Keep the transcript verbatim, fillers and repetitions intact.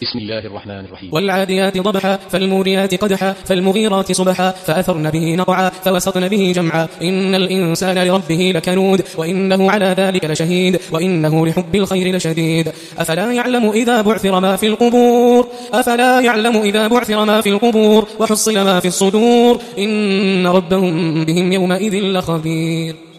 بسم الله الرحمن الرحيم. والعاديات ضبحا فالموريات قدحا فالمغيرات صبحا فأثرن به نقعا فوسطن به جمعا إن الإنسان لربه لكنود وإنه على ذلك لشهيد وإنه لحب الخير لشديد أفلا يعلم إذا بعثر ما في القبور أفلا يعلم إذا بعثر ما في القبور وحصل ما في الصدور إن ربهم بهم يومئذ لخبير.